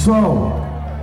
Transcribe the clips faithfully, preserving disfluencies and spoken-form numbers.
So.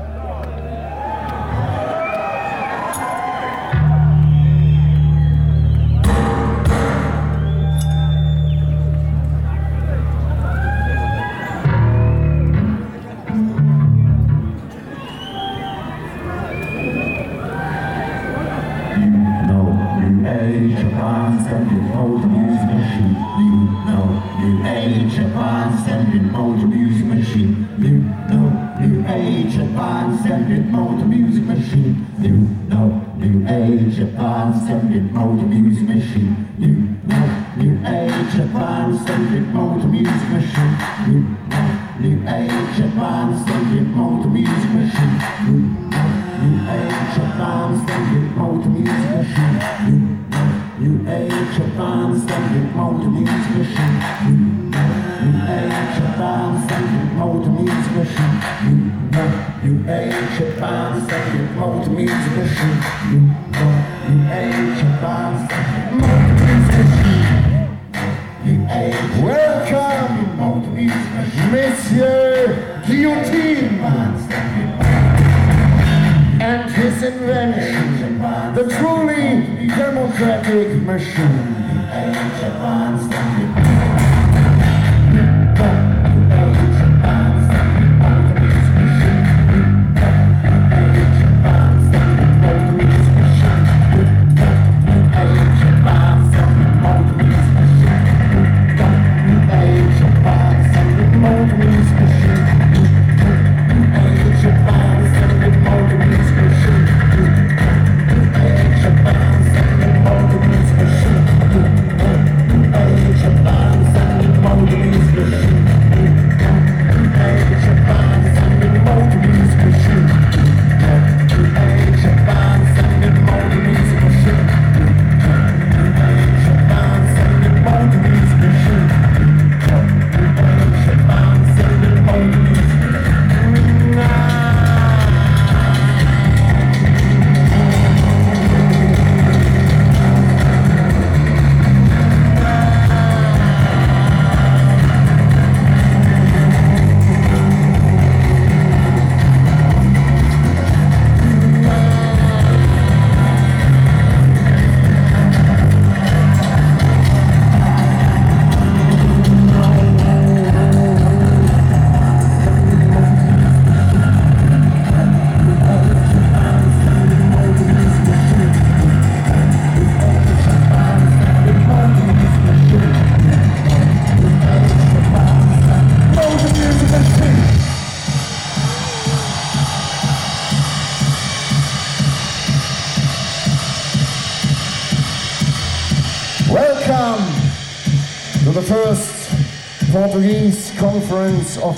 Portuguese Conference of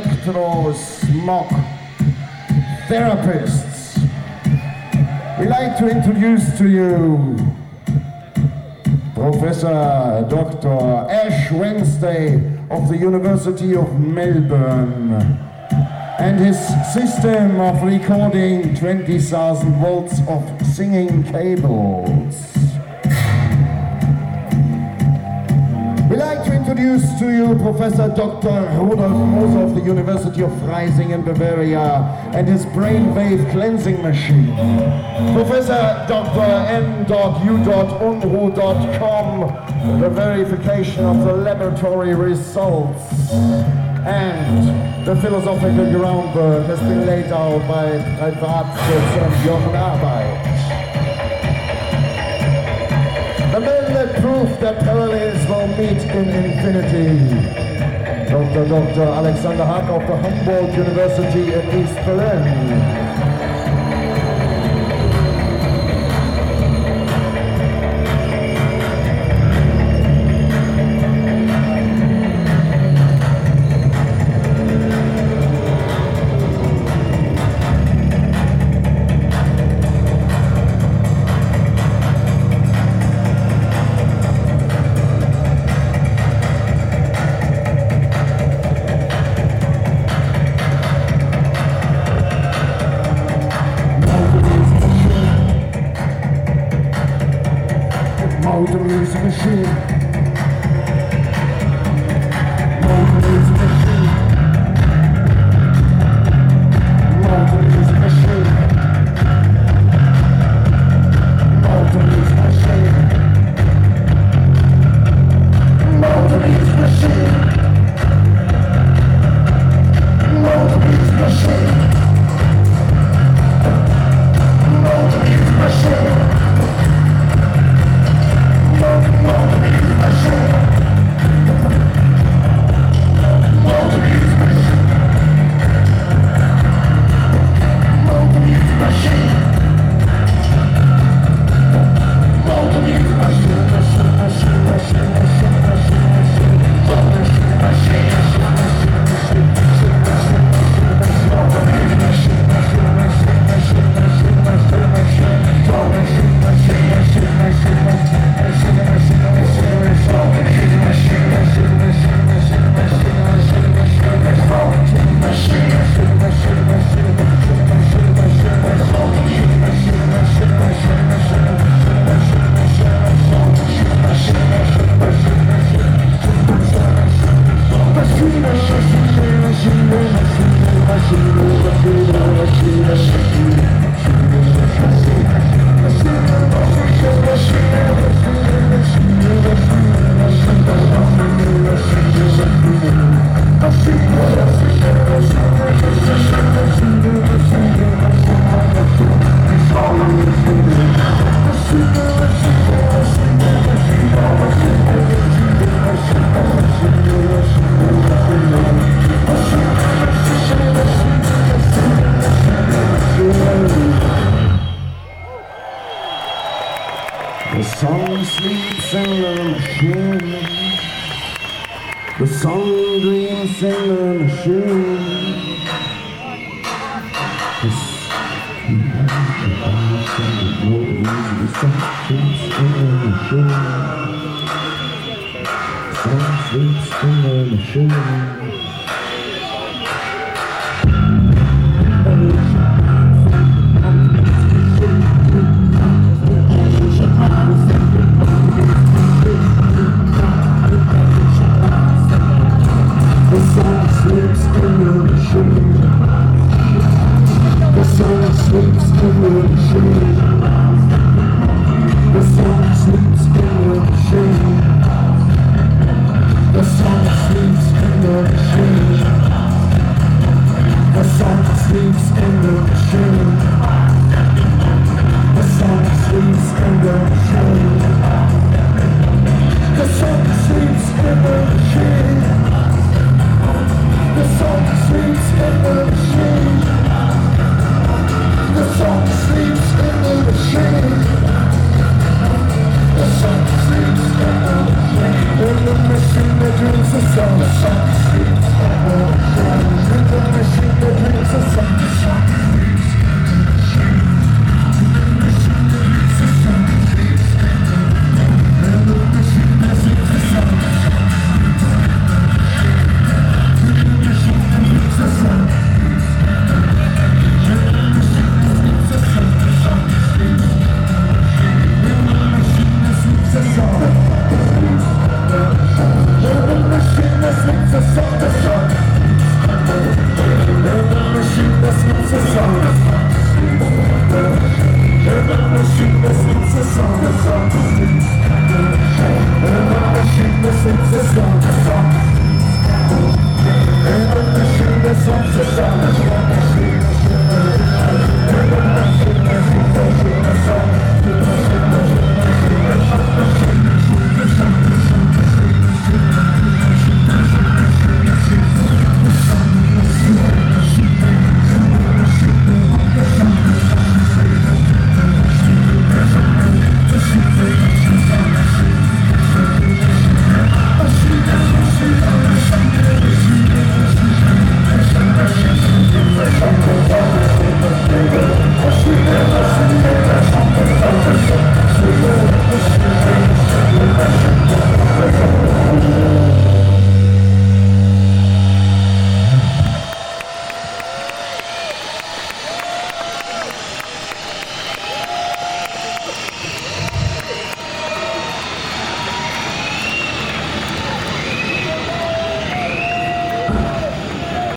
Electro-Smog Therapists. We'd like to introduce to you Professor Doctor Ash Wednesday of the University of Melbourne and his system of recording twenty thousand volts of singing cables. We'd like to introduce to you Professor Doctor Rudolf Moser of the University of Freising in Bavaria and his brainwave cleansing machine. Professor Doctor M U Unruh dot com, the verification of the laboratory results. And the philosophical groundwork has been laid out by Privatdozent Jochen Arbeit. The men that prove that parallels will meet in infinity. Doctor Doctor Alexander Hack of the Humboldt University in East Berlin. The song sleeps in the machine. The song dreams in the machine. The song sleeps in the machine. The song sleeps in the machine.